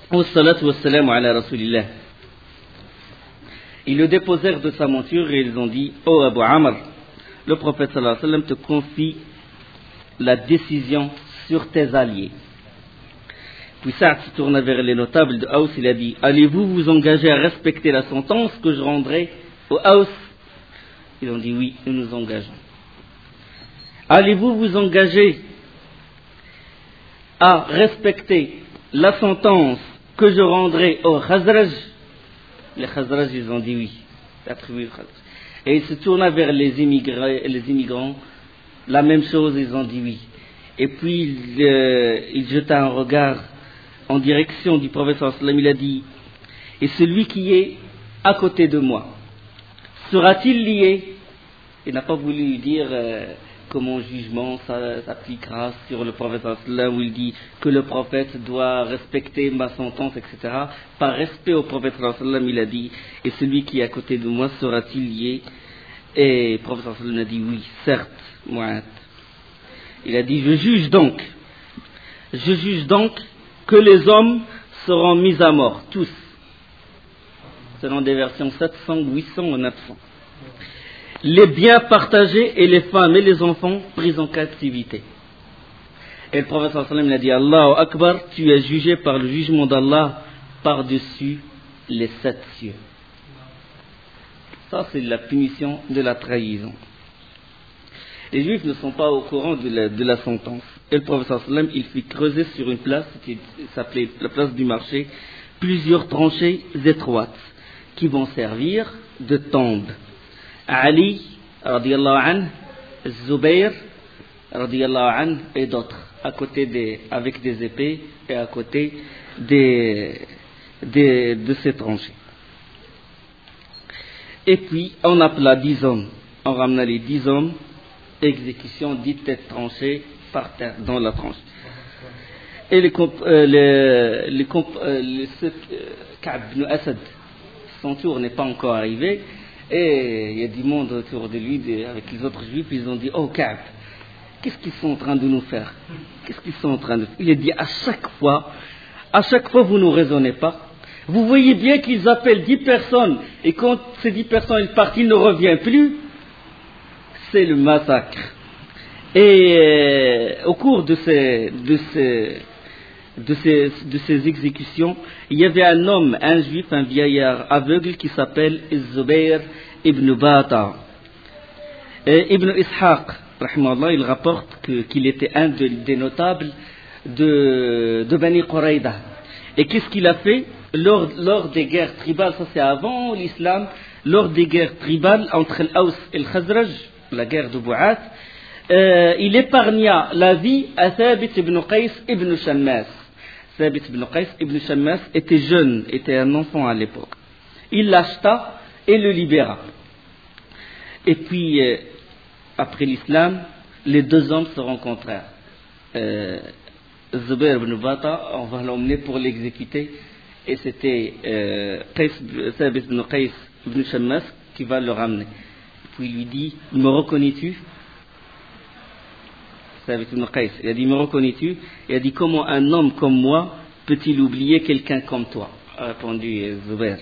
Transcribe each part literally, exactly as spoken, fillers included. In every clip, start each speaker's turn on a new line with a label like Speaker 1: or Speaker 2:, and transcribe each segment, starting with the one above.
Speaker 1: Wassalatu wassalamu ala rasulillah. Ils le déposèrent de sa monture et ils ont dit: Ô Abu Amr, le prophète sallallahu alayhi wa sallam te confie la décision sur tes alliés. Puis Sa'd se tourna vers les notables de Aws, il a dit: allez-vous vous engager à respecter la sentence que je rendrai aux Aws? Ils ont dit: oui, nous nous engageons. Allez-vous vous engager à respecter la sentence que je rendrai aux Khazraj? Les Khazraj, ils ont dit oui, la tribu de Khazraj. Et ils se tourna vers les immigrants, les immigrants, la même chose, ils ont dit oui. Et puis il, euh, il jeta un regard en direction du prophète sallallahu alayhi wa sallam, il a dit: et celui qui est à côté de moi, sera-t-il lié? Il n'a pas voulu dire euh, que mon jugement s'appliquera sur le prophète sallallahu alayhi wa sallam, où il dit que le prophète doit respecter ma sentence, et cetera. Par respect au prophète sallallahu alayhi wa sallam, il a dit: et celui qui est à côté de moi sera-t-il lié? Et le prophète sallallahu alayhi wa sallam a dit: oui, certes, Mu'adh. Il a dit: je juge donc, je juge donc que les hommes seront mis à mort, tous, selon des versions sept cents, huit cents ou neuf cents. Les biens partagés et les femmes et les enfants pris en captivité. Et le prophète sallallahu alayhi wa sallam a dit: Allahu Akbar, tu es jugé par le jugement d'Allah par-dessus les sept cieux. Ça, c'est la punition de la trahison. Les Juifs ne sont pas au courant de la, de la sentence. Et le prophète sallallahu alayhi wa sallam, il fit creuser sur une place, qui s'appelait la place du marché, plusieurs tranchées étroites qui vont servir de tombe. Ali, radiyallahu anhu, Zubayr, radiyallahu anhu, et d'autres, à côté des, avec des épées et à côté des, des, de ces tranchées. Et puis, on appela dix hommes, on ramena les dix hommes, exécution dite tête tranchée par terre, dans la tranche. Et les, euh, les, les, euh, les euh, Ka'b ibn Asad, son tour n'est pas encore arrivé, et il y a du monde autour de lui, de, avec les autres juifs, ils ont dit: oh Ka'b, qu'est-ce qu'ils sont en train de nous faire? Qu'est-ce qu'ils sont en train de faire? Il a dit: à chaque fois, à chaque fois vous ne raisonnez pas. Vous voyez bien qu'ils appellent dix personnes, et quand ces dix personnes ils partent, ils ne reviennent plus. C'est le massacre. Et euh, au cours de ces, de, ces, de, ces, de ces exécutions, il y avait un homme, un juif, un vieillard aveugle qui s'appelle Zubayr ibn Bata. Et Ibn Ishaq, rahimahullah, il rapporte que, qu'il était un de, des notables de, de Bani Quraïda. Et qu'est-ce qu'il a fait lors, lors des guerres tribales? Ça c'est avant l'islam. Lors des guerres tribales entre l'Aws et le Khazraj, la guerre de Bou'at, euh, il épargna la vie à Thabit ibn Qais ibn Shammas. Thabit ibn Qais ibn Shammas était jeune, était un enfant à l'époque. Il l'acheta et le libéra. Et puis, euh, après l'islam, les deux hommes se rencontrèrent. Euh, Zubayr ibn Bata, on va l'emmener pour l'exécuter, et c'était euh, Thabit ibn Qais ibn Shammas qui va le ramener. Puis il lui dit: me reconnais-tu? Thabit ibn Qais, il a dit: me reconnais-tu? Il a dit: comment un homme comme moi peut-il oublier quelqu'un comme toi? A répondu Zubayr.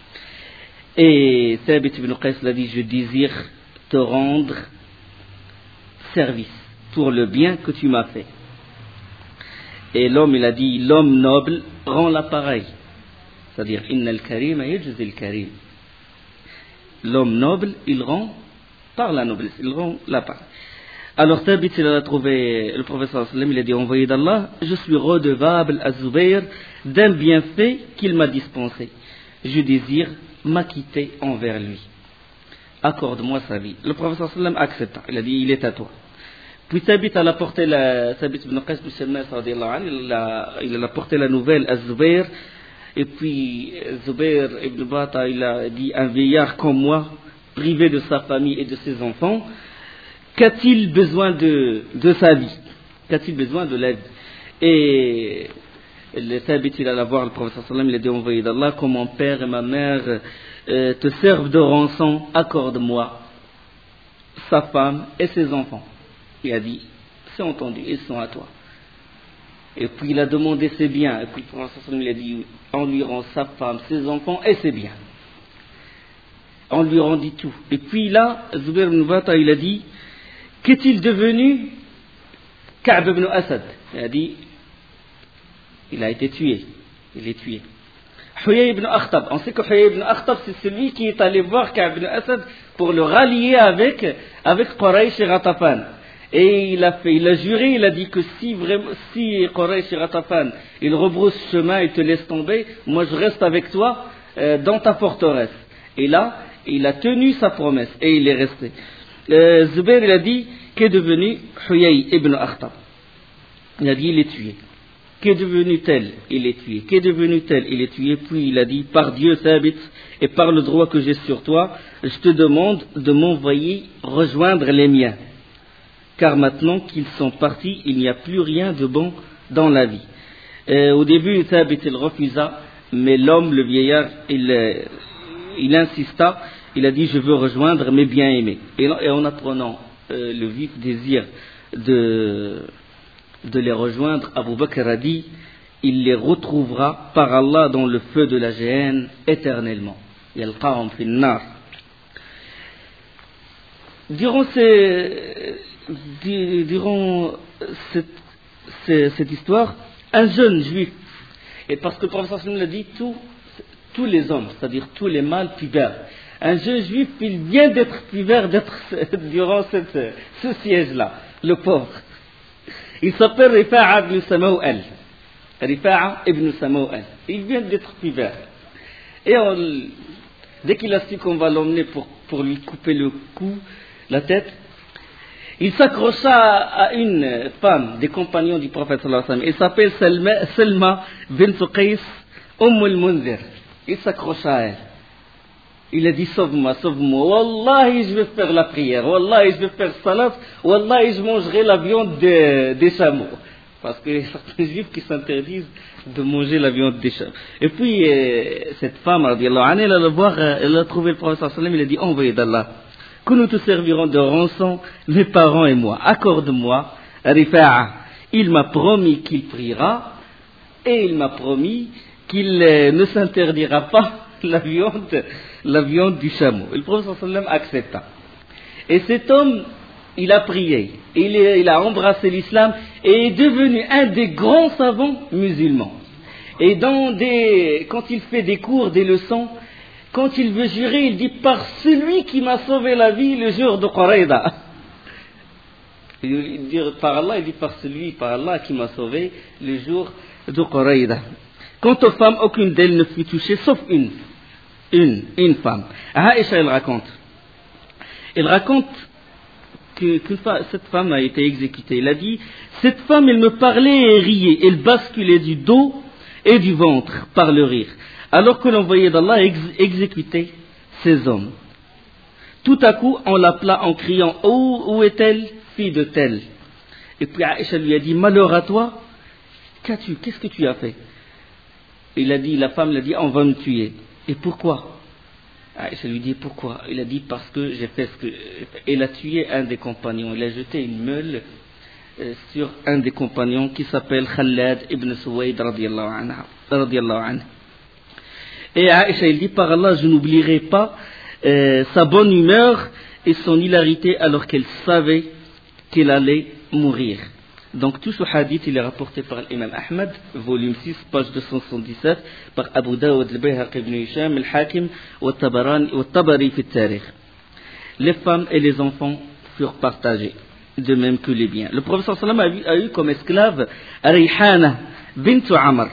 Speaker 1: Et Thabit ibn Qais l'a dit: je désire te rendre service pour le bien que tu m'as fait. Et l'homme, il a dit: l'homme noble rend l'appareil. C'est-à-dire, inna al-karim yajzi al-karim. L'homme noble, il rend par la noblesse, il rend l'appareil. Alors Thabit, il a trouvé le prophète sallallahu alayhi wa sallam, il a dit: envoyé d'Allah, je suis redevable à Zubayr d'un bienfait qu'il m'a dispensé. Je désire m'acquitter envers lui. Accorde-moi sa vie. Le prophète sallallahu alayhi wa sallam accepta. Il a dit: il est à toi. Puis Thabit a apporté la, Thabit ibn Qais ibn Shammas, il a, il a apporté la nouvelle à Zubayr. Et puis Zubayr ibn Bata, il a dit: un vieillard comme moi, privé de sa famille et de ses enfants, qu'a-t-il besoin de, de sa vie? Qu'a-t-il besoin de la vie? Et le Thabit, il alla voir le prophète sallallahu alayhi wa sallam, il a dit: envoyé d'Allah, comme mon père et ma mère euh, te servent de rançon, accorde-moi sa femme et ses enfants. Il a dit: c'est entendu, ils sont à toi. Et puis il a demandé ses biens. Et puis le prophète sallallahu alayhi wa sallam lui a dit, on lui rend sa femme, ses enfants et ses biens. On lui rendit tout. Et puis là, Zubair ibn Bata, il a dit, qu'est-il devenu Ka'b ibn Asad? Il a dit, il a été tué. Il est tué. Huyay ibn Akhtab. On sait que Huyay ibn Akhtab, c'est celui qui est allé voir Ka'b ibn Asad pour le rallier avec, avec Quraysh et Ghatafan. Et il a fait, il a juré, il a dit que si vraiment, si Quraysh et Ghatafan, ils rebroussent chemin et te laissent tomber, moi je reste avec toi euh, dans ta forteresse. Et là, il a tenu sa promesse et il est resté. Euh, Zubair, il a dit, qu'est devenu Huyay ibn Akhtab? Il a dit, il est tué. Qu'est devenu tel? Il est tué. Qu'est devenu tel? Il est tué. Puis il a dit, par Dieu, Thabit, et par le droit que j'ai sur toi, je te demande de m'envoyer rejoindre les miens. Car maintenant qu'ils sont partis, il n'y a plus rien de bon dans la vie. Euh, au début, Thabit, il refusa, mais l'homme, le vieillard, il, euh, il insista, il a dit, je veux rejoindre mes bien-aimés. Et, et en apprenant euh, le vif désir de, de les rejoindre, Abu Bakr a dit, il les retrouvera par Allah dans le feu de la géhenne éternellement. Yalqahum fin nar. Durant, ces, durant cette, cette, cette histoire, un jeune juif, et parce que le prophète l'a dit, tout, tous les hommes, c'est-à-dire tous les mâles pubères, un jeune juif, il vient d'être pubère d'être durant cette, ce siège-là, le pauvre. Il s'appelle Rifa'a ibn Samaw'al. Rifa'a ibn Samaw'al. Il vient d'être pubère. Et on, dès qu'il a su qu'on va l'emmener pour, pour lui couper le cou, la tête, il s'accrocha à une femme des compagnons du prophète sallallahu alayhi wa sallam. Il s'appelle Selma, Selma bint Qais Umm al-Munzir. Il s'accrocha à elle. Il a dit, sauve-moi, sauve-moi. Wallahi, je vais faire la prière. Wallahi, je vais faire salat. Wallahi, je mangerai la viande des, des chameaux. Parce qu'il y a certains juifs qui s'interdisent de manger la viande des chameaux. Et puis, euh, cette femme, radiallahu anha, elle a, voir, elle a trouvé le prophète sallallahu alayhi wa sallam, il a dit, envoyé d'Allah, que nous te servirons de rançon, mes parents et moi. Accorde-moi, Rifa'a. Il m'a promis qu'il priera, et il m'a promis qu'il euh, ne s'interdira pas la viande, la viande du chameau. Et le prophète sallallahu alayhi wa sallam accepta. Et cet homme, il a prié, il, est, il a embrassé l'islam et est devenu un des grands savants musulmans. Et dans des, quand il fait des cours, des leçons, quand il veut jurer, il dit par celui qui m'a sauvé la vie le jour de Qurayda. Il dit par Allah, il dit par celui, par Allah qui m'a sauvé le jour de Qurayda. Quant aux femmes, aucune d'elles ne fut touchée, sauf une. Une, une femme. Aïcha, elle raconte. Elle raconte que, que cette femme a été exécutée. Elle a dit, cette femme, elle me parlait et riait. Elle basculait du dos et du ventre par le rire. Alors que l'envoyé d'Allah ex- exécutait ces hommes. Tout à coup, on l'appela en criant, où, où est-elle, fille de telle? Et puis Aïcha lui a dit, malheur à toi, qu'as-tu, qu'est-ce que tu as fait? Il a dit, la femme lui a dit, on va me tuer. Et pourquoi? Aïcha lui dit, pourquoi? Il a dit, parce que j'ai fait ce que... Elle a tué un des compagnons, il a jeté une meule euh, sur un des compagnons qui s'appelle Khalad ibn Suwayd radiallahu anha, radiallahu anha. Et Aïcha, il dit, par Allah, je n'oublierai pas euh, sa bonne humeur et son hilarité alors qu'elle savait qu'elle allait mourir. Donc tout ce hadith, il est rapporté par l'imam Ahmad, volume six, page deux cent soixante-dix-sept, par Abu Dawud, al-Bayhaqi ibn Hisham, al-Hakim, al-Tabari fi al-Tarikh. Les femmes et les enfants furent partagés, de même que les biens. Le prophète sallallahu alayhi wa sallam a eu, a eu comme esclave Rayhana bint Amr.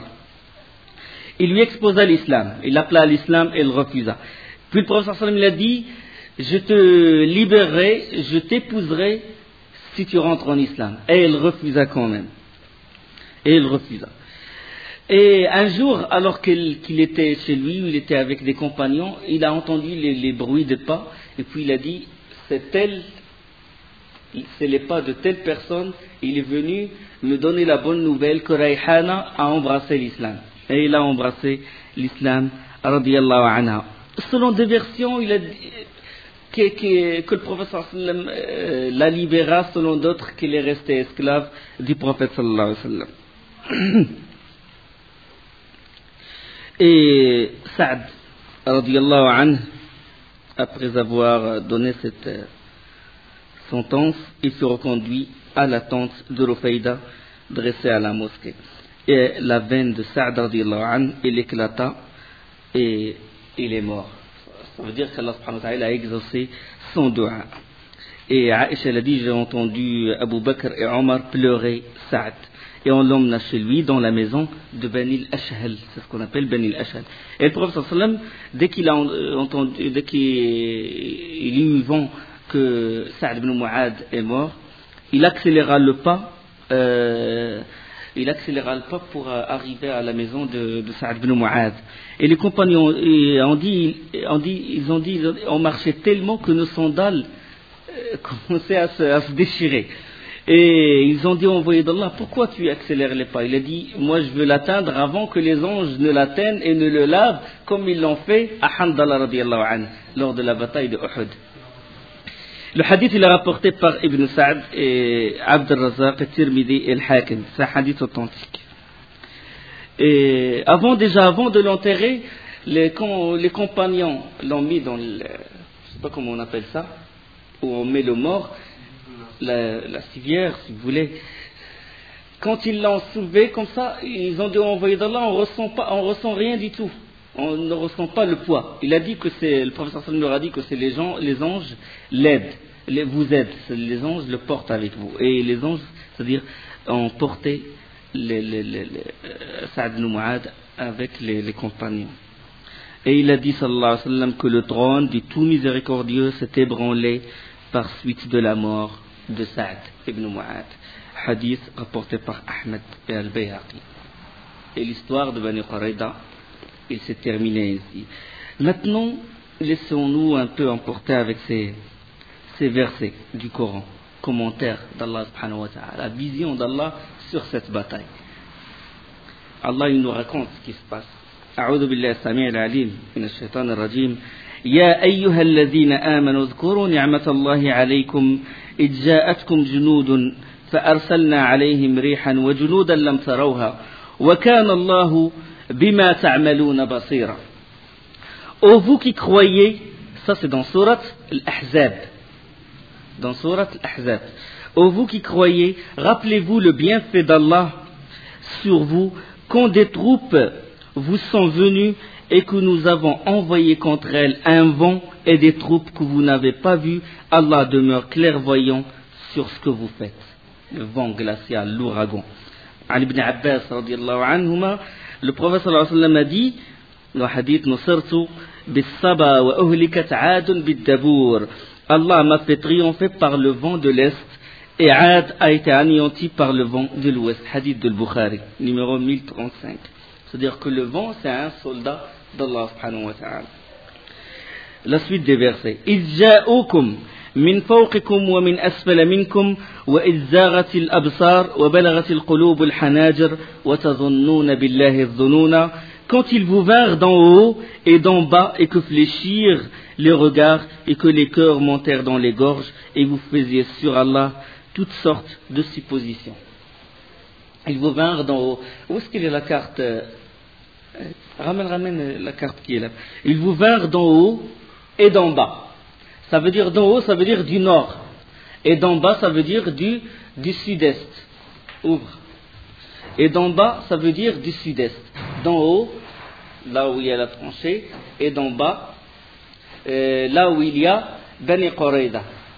Speaker 1: Il lui exposa l'islam, il l'appela à l'islam et il refusa. Puis le prophète sallallahu alayhi wa sallam il a dit, je te libérerai, je t'épouserai si tu rentres en islam. Et elle refusa quand même. Et elle refusa. Et un jour, alors qu'il, qu'il était chez lui, il était avec des compagnons, il a entendu les, les bruits de pas, et puis il a dit, c'est tel, c'est les pas de telle personne, il est venu me donner la bonne nouvelle que Rayhana a embrassé l'islam. Et il a embrassé l'islam, radiyallahu anha. Selon des versions, il a dit, Que, que, que le prophète sallallahu alayhi wa sallam euh, la libéra, selon d'autres qu'il est resté esclave du prophète sallallahu alayhi wa sallam. Et Saad, radiyallahu anhu, après avoir donné cette euh, sentence, il se reconduit à la tente de Rufayda dressée à la mosquée. Et la veine de Saad, radiyallahu anhu, il éclata et il est mort. Ça veut dire qu'Allah subhanahu wa ta'ala a exaucé son dua. Et Aïcha l'a dit, j'ai entendu Abu Bakr et Omar pleurer Saad. Et on l'emmena chez lui dans la maison de Bani al-Ashhal, c'est ce qu'on appelle Bani al-Ashhal. Et le prophète sallam, dès qu'il a entendu, dès qu'il eut vent que Saad ibn Mu'ad est mort, il accéléra le pas, euh, il accéléra le pas pour arriver à la maison de, de Saad ibn Mu'ad. Et les compagnons ont dit, ont dit, ils ont dit, on marchait tellement que nos sandales euh, commençaient à se, à se déchirer. Et ils ont dit au envoyé d'Allah, pourquoi tu accélères les pas? Il a dit, moi je veux l'atteindre avant que les anges ne l'atteignent et ne le lavent, comme ils l'ont fait à Handala radiyallahu anhu, lors de la bataille de Uhud. Le hadith il est rapporté par Ibn Sa'd et Abd al-Razzaq, et Tirmidhi et al-Hakim. C'est un hadith authentique. Et avant, déjà avant de l'enterrer, les, les compagnons l'ont mis dans le, je sais pas comment on appelle ça, où on met le mort, La, la civière, si vous voulez. Quand ils l'ont soulevé comme ça, ils ont dit au envoyé d'Allah, on ressent pas, on ressent rien du tout. On ne ressent pas le poids. Il a dit que c'est, le professeur Sallam leur a dit que c'est les gens, les anges l'aident, les, vous aident. Les anges le portent avec vous. Et les anges, c'est-à-dire, ont porté les, les, les, les, Saad ibn Mu'ad avec les, les compagnons. Et il a dit, sallallahu alayhi wa sallam, que le trône du tout miséricordieux s'est ébranlé par suite de la mort de Saad ibn Mu'ad. Hadith rapporté par Ahmed et Al-Bayhaqi. Et l'histoire de Bani Qurayda, il s'est terminé ainsi. Maintenant, laissons-nous un peu emporter avec ces, ces versets du Coran, commentaires d'Allah subhanahu wa ta'ala, la vision d'Allah sur cette bataille. Allah il nous raconte ce qui se passe. أعوذ بالله السميع العليم من الشيطان الرجيم يا أيها الذين آمنوا اذكروا نعمة الله عليكم إذ جاءتكم جنود فأرسلنا عليهم ريحا وجنودا لم تروها وكان الله بما تعملون بصيرا. Ô vous qui croyez, ça c'est dans Surat Al-Ahzab, dans Surat Al-Ahzab. Ô vous qui croyez, rappelez-vous le bienfait d'Allah sur vous quand des troupes vous sont venues et que nous avons envoyé contre elles un vent et des troupes que vous n'avez pas vues. Allah demeure clairvoyant sur ce que vous faites. Le vent glacial, l'ouragan. Ali ibn Abbas radiyallahu anhuma, le prophète sallallahu alayhi wa sallam a dit, le hadith Nusirtu bis-saba wa uhlikat 'Adun bid-dabur. Allah m'a fait triompher par le vent de l'est et 'Ad a été anéanti par le vent de l'ouest. Hadith de Bukhari, numéro mille trente-cinq. C'est-à-dire que le vent, c'est un soldat d'Allah subhanahu wa ta'ala. La suite des versets. إِذْ جَاءُوكُمْ مِنْ فَوْقِكُمْ وَمِنْ أَسْفَلَ مِنْكُمْ وَإِذْ زَاغَتِ الْأَبْصَارُ وَبَلَغَتِ الْقُلُوبُ الْحَنَاجِرَ وَتَظُنُّونَ بِاللَّهِ الظُّنُونَ. Quand ils vous vinrent d'en haut et d'en bas et que fléchirent les regards et que les cœurs montèrent dans les gorges et vous faisiez sur Allah toutes sortes de suppositions. Ils vous vinrent d'en haut. Où est-ce qu'il est la carte? Ramène, ramène la carte qui est là. Ils vous vinrent d'en haut et d'en bas. Ça veut dire d'en haut, ça veut dire du nord. Et d'en bas, ça veut dire du, du sud-est. Ouvre. Et d'en bas, ça veut dire du sud-est. D'en haut, là où il y a la tranchée, et d'en bas, euh, là où il y a Bani Qurayda.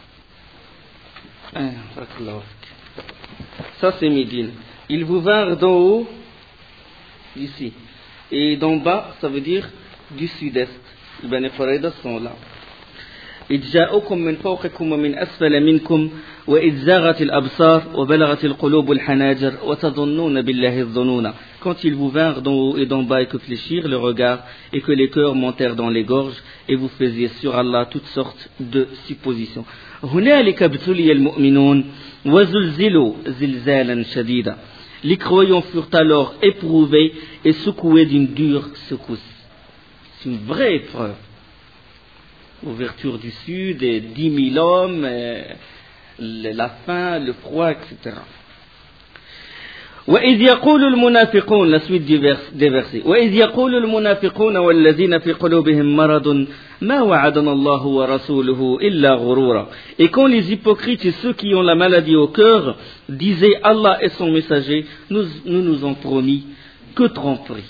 Speaker 1: Ça, c'est Médine. Ils vous vinrent d'en haut, ici. Et d'en bas, ça veut dire du sud-est. Les Bani Qurayda sont là. إذ جاءكم من فوقكم ومن أسفل منكم وإذ زاغت الأبصار وبلغت القلوب الحناجر وتظنون بالله الظنون. Quand ils vous vinrent d'en haut et d'en bas et que fléchirent le regard et que les cœurs montèrent dans les gorges et vous faisiez sur Allah toutes sortes de suppositions. هنالك ابتلي المؤمنون وزلزلوا زلزالا شديدا. Les croyants furent alors éprouvés et secoués d'une dure secousse. C'est une vraie épreuve. Ouverture du sud, et dix mille hommes, et la faim, le froid, et cetera. وإذ يقول المنافقون, la suite des versets, وإذ يقول المنافقون والذين في قلوبهم مرض ما وعدنا الله ورسوله إلا غرورا. Et quand les hypocrites et ceux qui ont la maladie au cœur disaient Allah et son messager, nous nous, nous ont promis que tromperie.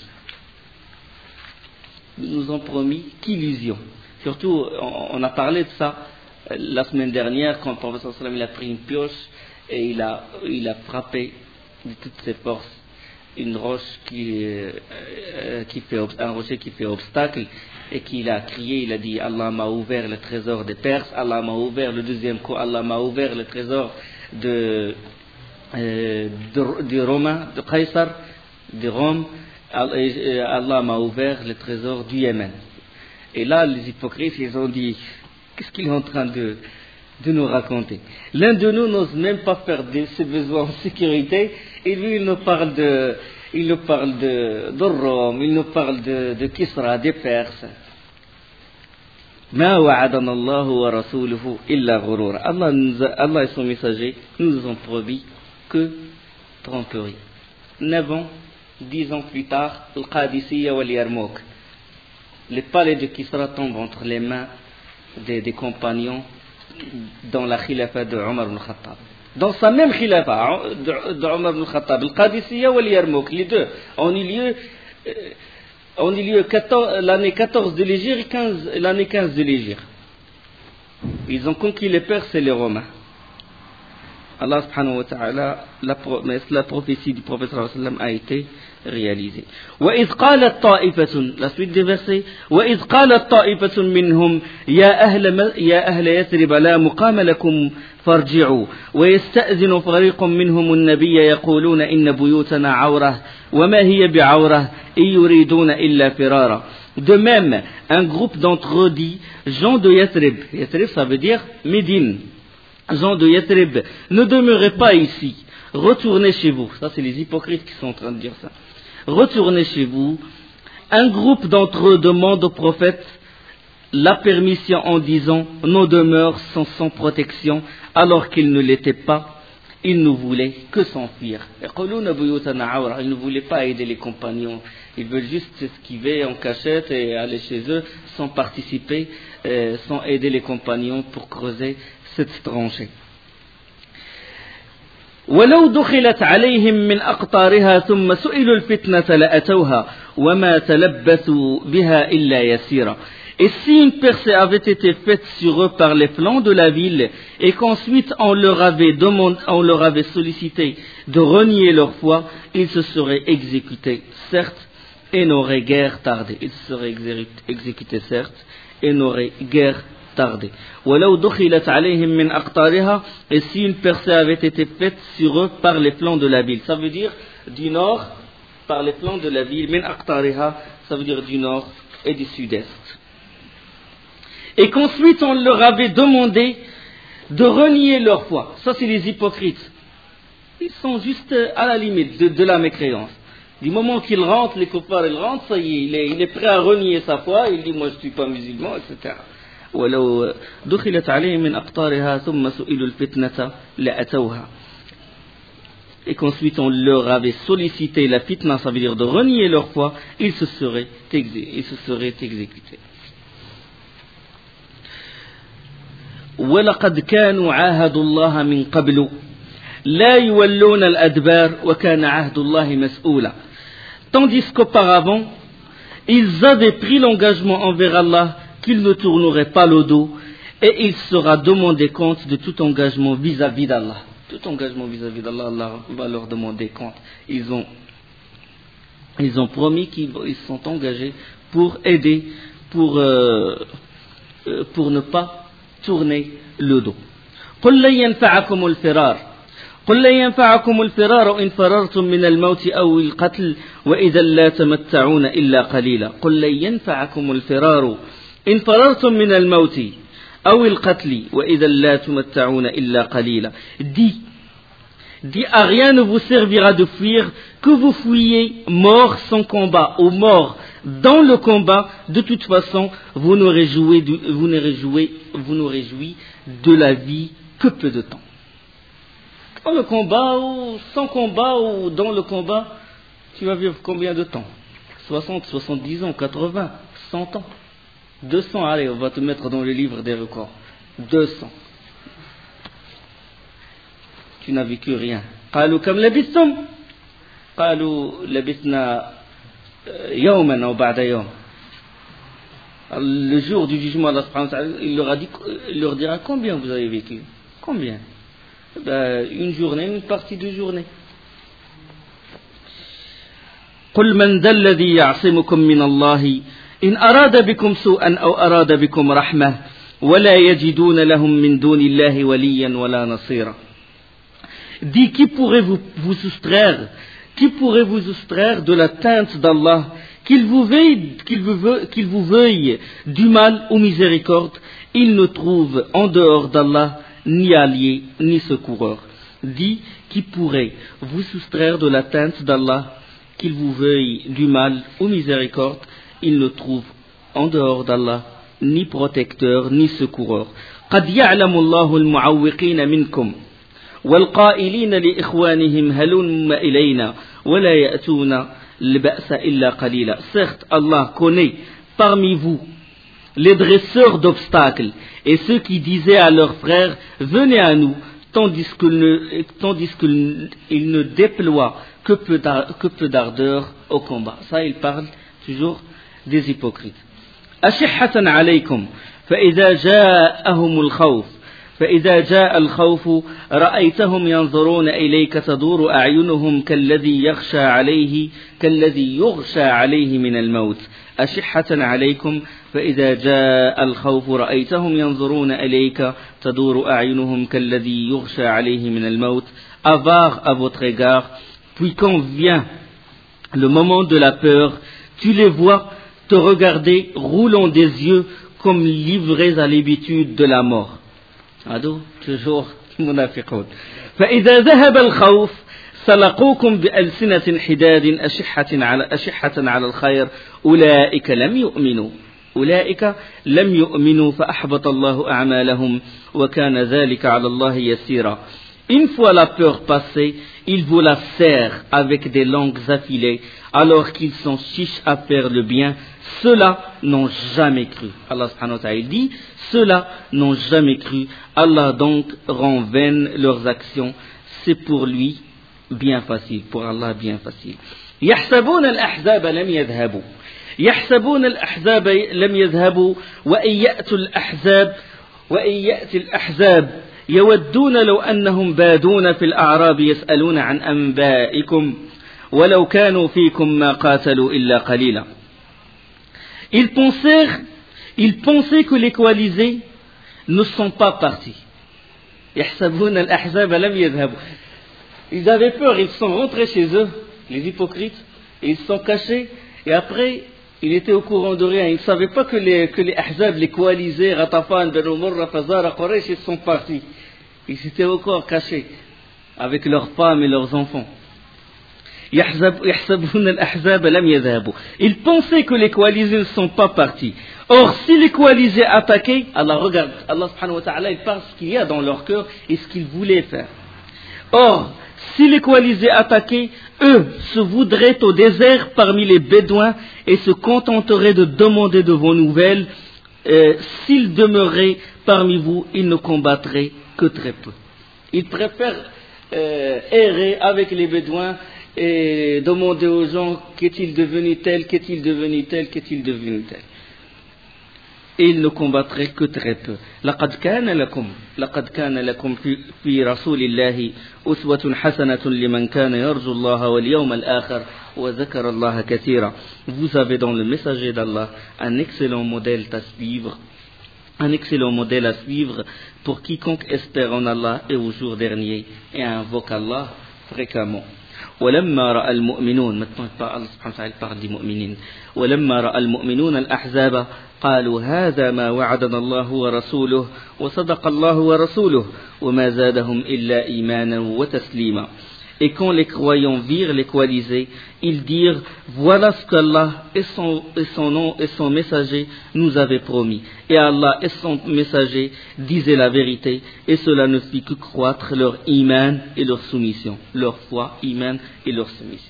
Speaker 1: Nous nous ont promis qu'illusion. Surtout, on, on a parlé de ça la semaine dernière quand le prophète sallallahu alayhi wa sallam il a pris une pioche et il a, il a frappé de toutes ses forces une roche qui, euh, qui fait, un rocher qui fait obstacle et qu'il a crié, il a dit Allah m'a ouvert le trésor des Perses, Allah m'a ouvert le deuxième coup, Allah m'a ouvert le trésor de, euh, de, de Romain, de Qaysar, de Rome, Allah m'a ouvert le trésor du Yémen. Et là les hypocrites ils ont dit qu'est-ce qu'il est en train de de nous raconter. L'un de nous n'ose même pas faire de ses besoins en sécurité et lui il nous parle de il nous parle de, de Rome, il nous parle de, de Kisra, des Perses. Ma wa'adana Allah wa rasuluhu illa ghurura. Allah, Allah et son messager nous ont promis que tromperie. Neuf ans, dix ans plus tard, Al-Qadisiyya wal Yarmouk. Le palais de Kisra tombe entre les mains des, des compagnons dans la khilafa de Omar ibn Khattab. Dans sa même khilafa de, de Omar ibn Khattab, Al-Qadisiyya ou Al-Yarmouk, les deux, ont eu lieu, euh, ont eu lieu quatorze, l'année quatorze de l'Hégire et quinze, l'année quinze de l'Hégire. Ils ont conquis les Perses et les Romains. Allah subhanahu wa ta'ala, la, la prophétie du prophète sallallahu alayhi wa sallam a été réalisée. وَإِذْ قَالَتْ طَائِفَةٌ, la suite des versets, وَإِذْ قَالَتْ طَائِفَةٌ مِّنْهُمْ يَا أَهْلَ, يا أهل يثرب لا مقام لكم فارجعوا ويستأذن فريق منهم النبي يقولون إن بيوتنا عورة وما هي بعورة إن يريدون إلا فرارا. De même, un groupe d'entre eux dit, gens de Yathrib, Yathrib ça veut dire Médine, gens de Yathrib, ne demeurez pas ici, retournez chez vous. Ça c'est les hypocrites qui sont en train de dire ça. Retournez chez vous. Un groupe d'entre eux demande au prophète la permission en disant nos demeures sont sans protection, alors qu'ils ne l'étaient pas. Ils ne voulaient que s'enfuir. Ils ne voulaient pas aider les compagnons. Ils veulent juste s'esquiver en cachette et aller chez eux sans participer, euh, sans aider les compagnons pour creuser cette tranchée. ولو دخلت عليهم من أقطارها ثم سئلوا الفتنة لأتوها وما تلبثوا بها إلا يسيرا. Et si une percée avait été faite sur eux par les flancs de la ville et qu'ensuite on leur avait demandé, on leur avait sollicité de renier leur foi, ils se seraient exécutés, certes, et n'auraient guère tardé. Ils se seraient exécutés, certes, et n'auraient guère tardé. وَلَوْ دُخِلَتْ عَلَيْهِمْ مِنْ أَقْطَارِهَا. Et si une percée avait été faite sur eux par les flancs de la ville, ça veut dire du nord, par les flancs de la ville, min aqtariha, ça veut dire du nord et du sud-est. Et qu'ensuite on leur avait demandé de renier leur foi. Ça c'est les hypocrites. Ils sont juste à la limite de, de la mécréance. Du moment qu'ils rentrent, les copains ils rentrent, ça y est, il est, il est prêt à renier sa foi, il dit moi je ne suis pas musulman, et cetera. ولو دخلت عليهم من أقطارها ثم سئلوا الفتنة لأتوها. Et qu'ensuite on leur avait sollicité la fitna, ça veut dire de renier leur foi, ils se seraient, exé- ils se seraient exécutés. وَلَقَدْ كَانُوا عَاهَدُوا اللَّهَ مِنْ قَبْلُ لَا يُوَلُّونَ الْأَدْبَارِ وَكَانَ عَهْدُ اللَّهِ مَسْئُولًا. Tandis qu'auparavant, ils avaient pris l'engagement envers Allah qu'ils ne tourneraient pas le dos et il sera demandé compte de tout engagement vis-à-vis d'Allah. Tout engagement vis-à-vis d'Allah, Allah va leur demander compte. Ils ont, ils ont promis qu'ils ils sont engagés pour aider, pour, euh, pour ne pas tourner le dos. قل لن ينفعكم الفرار قل لن ينفعكم الفرار إن فررتم من الموت أو القتل وإذا لا تمتعون إلا قليلا. قل لن ينفعكم الفرار إن فررتم من الموت أو القتل وإذا لا تمتعون إلا قليلا. Dis, dis à rien ne vous servira de fuir, que vous fuyez mort sans combat ou mort dans le combat, de toute façon, vous n'aurez joué, vous n'aurez joué, vous n'aurez joui de la vie que peu de temps. Dans le combat ou sans combat ou dans le combat, tu vas vivre combien de temps? soixante, soixante-dix ans, quatre-vingts, cent ans, deux cents, allez, on va te mettre dans le livre des records. deux cents. Tu n'as vécu rien. قالوا كم لبثتم؟ قالوا لبثنا يوما أو بعد يوم. Le jour du jugement, Allah subhanahu wa ta'ala, il leur a dit, il leur dira combien vous avez vécu? Combien? Ben, une journée, une partie de journée. قل من ذا الذي يعصمكم من الله إن أراد بكم سوءا أو أراد بكم رحمة ولا يجدون لهم من دون الله وليا ولا نصيرا. Dis, qui pourrait vous, vous soustraire, qui pourrait vous soustraire de l'atteinte d'Allah, qu'il vous veuille, qu'il vous veuille, qu'il vous veuille du mal ou miséricorde, il ne trouve en dehors d'Allah ni allié ni secoureur. Dis, qui pourrait vous soustraire de l'atteinte d'Allah, qu'il vous veuille du mal ou miséricorde, il ne trouve en dehors d'Allah ni protecteur ni secoureur. قد يعلم الله المعوقين منكم والقائلين لإخوانهم هلم إلينا ولا يأتون البأس إلا قليلا. Certes, Allah connaît parmi vous les dresseurs d'obstacles et ceux qui disaient à leurs frères venez à nous, tandis qu'ils ne, tandis qu'ils ne déploient que peu, que peu d'ardeur au combat. Ça, il parle toujours des hypocrites. أشحة عليكم فإذا جاءهم الخوف فإذا جاء الخوف رأيتهم ينظرون إليك تدور أعينهم كالذي يخشى عليه كالذي يغشى عليه من الموت. أشحة عليكم فإذا جاء الخوف رأيتهم ينظرون إليك تدور أعينهم كالذي يغشى عليه من الموت. Avare à votre égard, puis quand vient le moment de la peur, tu les vois te regarder roulant des yeux comme livrés à l'habitude de la mort. Ado, toujours munafiqun. فإذا ذهب الخوف سلقوكم بألسنة حداد أشحة على أشحة على الخير أولئك لم يؤمنوا أولئك لم يؤمنوا فأحبط الله أعمالهم وكان ذلك على الله يسيرا. Une fois la peur passée, ils vous la serrent avec des langues affilées, alors qu'ils sont chiches à faire le bien. Ceux-là n'ont jamais cru. Allah subhanahu wa ta'ala dit, ceux-là n'ont jamais cru. Allah donc rend vaines leurs actions. C'est pour lui bien facile, pour Allah bien facile. يحسبون الأحزاب لم يذهبوا يحسبون الأحزاب لم يذهبوا وإن يأتوا الأحزاب وإن يأتي الأحزاب يودون لو أنهم بادون في الأعراب يسألون عن أنبائكم ولو كانوا فيكم ما قاتلوا إلا قليلا. Ils pensèrent, ils pensaient que les coalisés ne sont pas partis. يحسبون الأحزاب لم يذهبوا. Ils avaient peur, ils sont rentrés chez eux, les hypocrites, et ils se sont cachés, et après, ils étaient au courant de rien. Ils ne savaient pas que les, que les Ahzab, les coalisés, Ratafan, Banu Murra, Fazara, Quraysh, ils sont partis. Ils s'étaient encore cachés, avec leurs femmes et leurs enfants. Ils pensaient que les coalisés ne sont pas partis. Or, si les coalisés attaquaient, Allah regarde, Allah subhanahu wa ta'ala, il parle ce qu'il y a dans leur cœur et ce qu'ils voulaient faire. Or, si les coalisés attaquaient, eux se voudraient au désert parmi les Bédouins et se contenteraient de demander de vos nouvelles. Euh, s'ils demeuraient parmi vous, ils ne combattraient que très peu. Ils préfèrent euh, errer avec les Bédouins et demander aux gens qu'est-il devenu tel, qu'est-il devenu tel, qu'est-il devenu tel. Et ils ne combattraient que très peu. لقد كان لكم لقد كان لكم في في رسول الله أسوة حسنة لمن كان يرجو الله واليوم الآخر وذكر الله كثيرا. Vous avez dans le messager d'Allah un excellent modèle à suivre, un excellent modèle à suivre pour quiconque espère en Allah et au jour dernier et invoque Allah fréquemment. ولما رأى المؤمنون maintenant الله سبحانه وتعالى parle des mu'minin ولما رأى المؤمنون الأحزاب قالوا هذا ما وعدنا الله ورسوله وصدق الله ورسوله وما زادهم إلا إيمانا وتسليما. Et quand les croyants virent les coalisés, ils dirent « Voilà ce qu'Allah et son, et son nom et son messager nous avaient promis. » Et Allah et son messager disaient la vérité, et cela ne fit que croître leur iman et leur soumission. Leur foi, iman et leur soumission.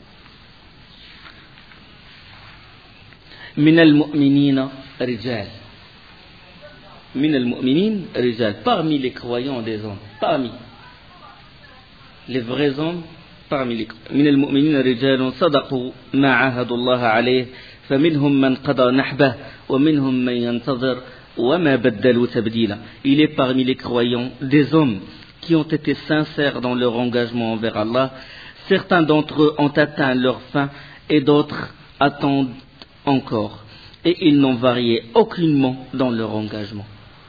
Speaker 1: « Min al-mu'minina rijal » Min al-mu'minin rijal, parmi les croyants des hommes, parmi les vrais hommes, parmi les من المؤمنين رجال صدقوا ما عاهدوا الله عليه فمنهم من قضى نحبه ومنهم من ينتظر وما بدلوا تبديلا. Il est parmi les croyants des hommes qui ont été sincères dans leur engagement envers Allah. Certains d'entre eux ont atteint leur fin et d'autres attendent encore. Et ils n'ont varié aucunement dans leur engagement.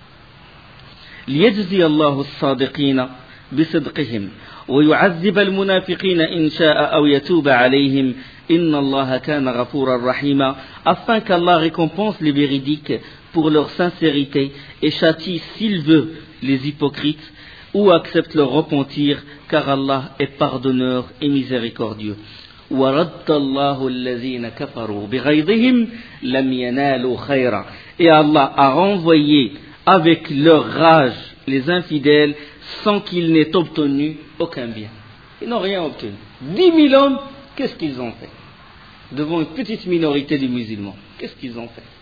Speaker 1: ليجزي الله الصادقين بصدقهم ويعذب المنافقين إن شاء أو يتوب عليهم إن الله كان غفورا رحيما, afin qu'Allah récompense les véridiques pour leur sincérité et châtie s'il veut les hypocrites ou accepte leur repentir, car Allah est pardonneur et miséricordieux. ورد الله الذين كفروا بغيظهم لم ينالوا خيرا, et Allah a renvoyé avec leur rage les infidèles sans qu'ils n'aient obtenu aucun bien. Ils n'ont rien obtenu. Dix mille hommes, qu'est-ce qu'ils ont fait devant une petite minorité de musulmans? Qu'est-ce qu'ils ont fait?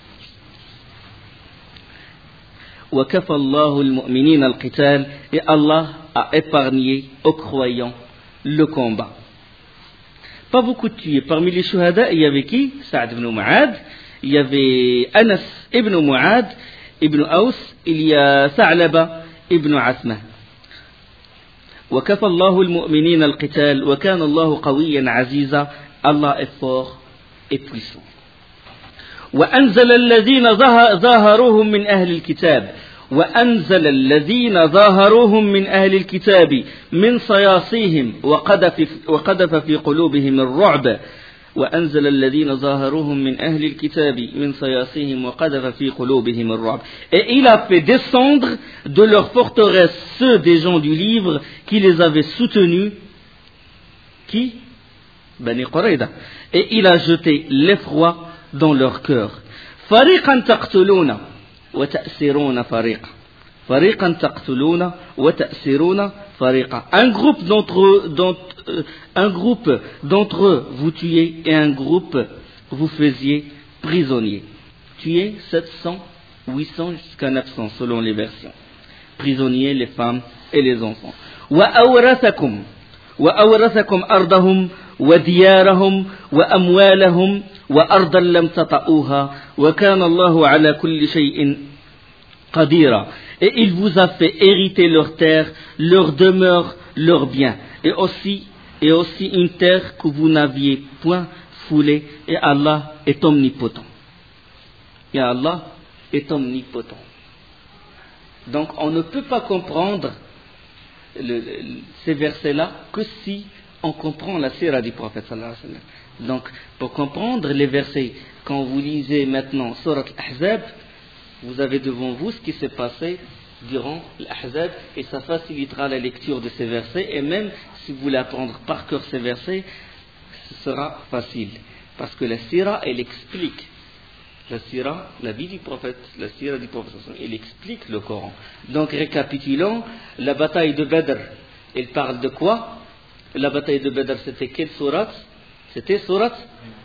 Speaker 1: وَكَفَى اللَّهُ الْمُؤْمِنِينَ الْقِتَالَ, et Allah a épargné aux croyants le combat. Pas beaucoup de tués. Parmi les shuhada, il y avait qui? Sa'd ibn Mu'ad, il y avait Anas ibn Mu'ad ibn Aus, il y a Sa'laba ibn Asma. وكفى الله المؤمنين القتال وكان الله قويا عزيزا, Allah est fort et puissant. وأنزل الذين ظاهروهم من أهل الكتاب وأنزل الذين ظاهروهم من أهل الكتاب من صياصيهم وقذف وقذف في قلوبهم الرعب وأنزل الذين ظاهروهم من أهل الكتاب من صياصيهم وقذف في قلوبهم الرعب. Et il a fait descendre de leur forteresse ceux des gens du livre qui les avaient soutenus. Qui? Bani Qurayda. Et il a jeté l'effroi dans leur cœur. فريقا تقتلون وتأسرون فريقا فريقا تقتلون وتأسرون فريقا. Un groupe d'entre eux, d'entre, euh, un groupe d'entre eux vous tuez et un groupe vous faisiez prisonniers. Tuez sept cents, huit cents jusqu'à neuf cents selon les versions. Prisonniers, les femmes et les enfants. وأورثكم وأورثكم أرضهم وديارهم وأموالهم وأرضا لم تطئوها وكان الله على كل شيء قديرا. Et il vous a fait hériter leurs terres, leurs demeures, leurs biens, et aussi, et aussi une terre que vous n'aviez point foulée, et Allah est omnipotent. Et Allah est omnipotent. Donc on ne peut pas comprendre le, le, ces versets-là que si on comprend la sira du prophète sallallahu alayhi wa sallam. Donc pour comprendre les versets, quand vous lisez maintenant Surat al-Ahzab, vous avez devant vous ce qui s'est passé durant l'Ahzab et ça facilitera la lecture de ces versets, et même si vous voulez apprendre par cœur ces versets, ce sera facile parce que la sira, elle explique la sira, la vie du prophète, la sira du prophète, elle explique le Coran. Donc récapitulons, la bataille de Badr, elle parle de quoi? La bataille de Badr, c'était quelle sourate? C'était sourate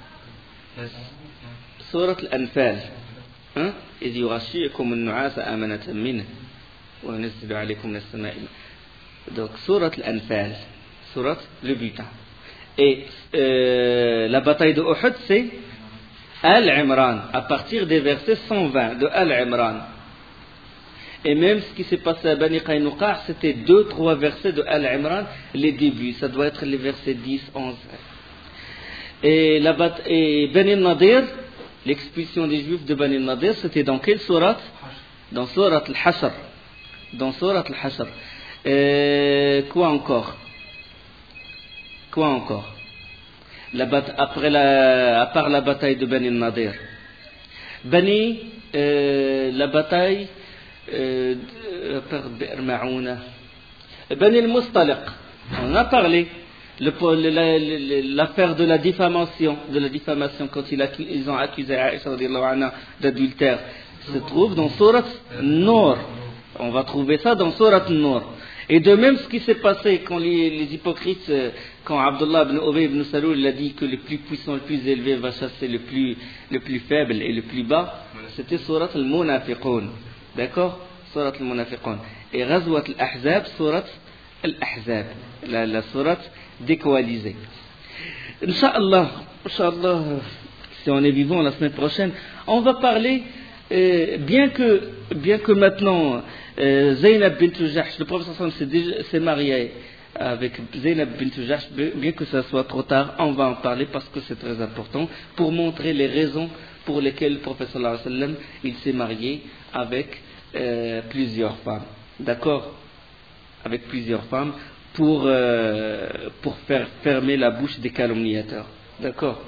Speaker 1: sourate al-Anfal. Hein? إذ يغشيكم النعاس أمنة منه وينزل عليكم من السماء. Donc sourate al-Anfal, sourate le butin. Et euh, la bataille de Uhud, c'est Al-Imran, à partir des versets cent vingt de Al-Imran. Et même ce qui s'est passé à Bani Qaynuqa, c'était deux, trois versets de Al-Imran, les débuts, ça doit être les versets dix, onze. Et, la bat- et Bani Nadir, l'expulsion des Juifs de Bani Nadir, c'était dans quelle sourate? Dans sourate Al-Hashr. Dans sourate Al-Hashr. Et quoi encore? Quoi encore? La bat- après la, à part la bataille de Bani Nadir. Bani, euh, la bataille euh, par Bi'r Ma'ouna. Bani al-Mustaliq, on a parlé. l'affaire de la diffamation, de la diffamation quand ils, ils ont accusé Aïcha d'adultère, se trouve dans Surat Nour. On va trouver ça dans Surat Nour. Et de même, ce qui s'est passé quand les, les hypocrites, quand Abdullah ibn Ubay ibn Saloul il a dit que le plus puissant, le plus élevé va chasser le plus, le plus faible et le plus bas, c'était Surat al-Munafiqun. D'accord? Surat al-Munafiqun. Et Ghazwat al-Ahzab, Surat al-Ahzab. La, la Surat décoalisée. Inch'Allah, Inch'Allah, si on est vivant la semaine prochaine, on va parler, euh, bien que, bien que maintenant, Euh, Zaynab bint Jahsh, le prophète sallallahu alayhi wa sallam s'est marié avec Zaynab bint Jahsh, bien que ça soit trop tard, on va en parler parce que c'est très important pour montrer les raisons pour lesquelles le prophète sallallahu alayhi wa sallam il s'est marié avec euh, plusieurs femmes, d'accord, avec plusieurs femmes pour euh, pour faire fermer la bouche des calomniateurs, d'accord.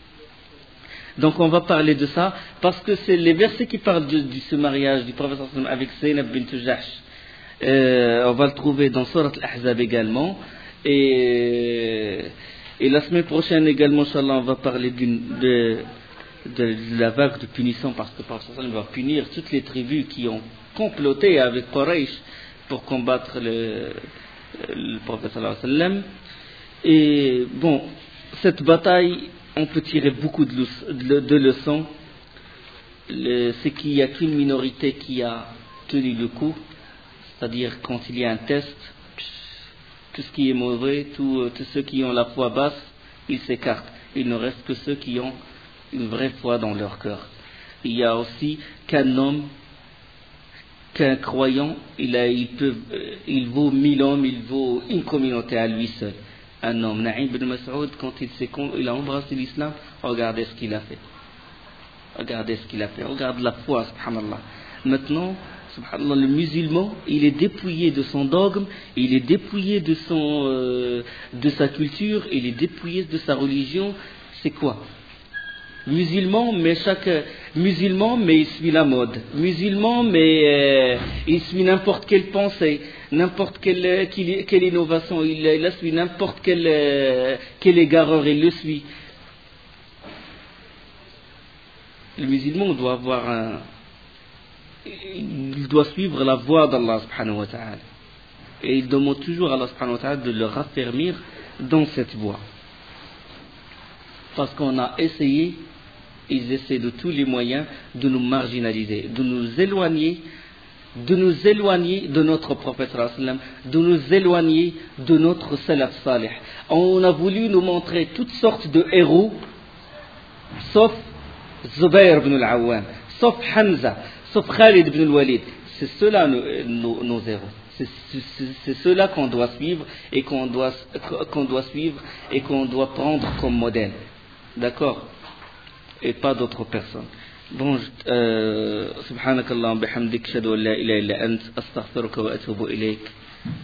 Speaker 1: Donc on va parler de ça parce que c'est les versets qui parlent de, de ce mariage du prophète avec Zaynab bint Jahsh. Euh, on va le trouver dans Surat al-Ahzab également. Et, et la semaine prochaine également, Inch'Allah, on va parler d'une, de, de, de la vague de punition parce que le prophète va punir toutes les tribus qui ont comploté avec Quraysh pour combattre le, le prophète sallallahu alayhi wa sallam. Et bon, cette bataille, on peut tirer beaucoup de, de, de leçons. Le, c'est qu'il n'y a qu'une minorité qui a tenu le coup, c'est-à-dire quand il y a un test, tout ce qui est mauvais, tous ceux qui ont la foi basse, ils s'écartent. Il ne reste que ceux qui ont une vraie foi dans leur cœur. Il y a aussi qu'un homme, qu'un croyant, il, a, il, peut, il vaut mille hommes, il vaut une communauté à lui seul. Un homme, Naïm ibn Mas'ud, quand il, s'est, il a embrassé l'islam, regardez ce qu'il a fait. Regardez ce qu'il a fait. Regarde la foi, subhanallah. Maintenant, subhanallah, le musulman, il est dépouillé de son dogme, il est dépouillé de, son, euh, de sa culture, il est dépouillé de sa religion. C'est quoi? Musulman, mais chaque musulman, mais il suit la mode. Musulman, mais euh, il suit n'importe quelle pensée, n'importe quelle, quelle, quelle innovation, il, il suit n'importe quelle, euh, quelle égareur, il le suit. Le musulman doit avoir un, il doit suivre la voie d'Allah subhanahu wa ta'ala. Et il demande toujours à Allah subhanahu wa ta'ala de le raffermir dans cette voie. Parce qu'on a essayé, ils essaient de tous les moyens de nous marginaliser, de nous éloigner, de nous éloigner de notre prophète, de nous éloigner de notre salaf salih. On a voulu nous montrer toutes sortes de héros, sauf Zubayr ibn al-Awwam, sauf Hamza, sauf Khalid ibn al-Walid. C'est ceux-là nos, nos, nos héros. C'est, c'est, c'est ceux-là qu'on doit suivre et qu'on doit, qu'on doit suivre et qu'on doit prendre comme modèle. D'accord? Et pas d'autres personnes. Bon, euh, subhanakallah bihamdik, shadu an la ilaha illa ant, astaghfiruka wa atubu ilayk.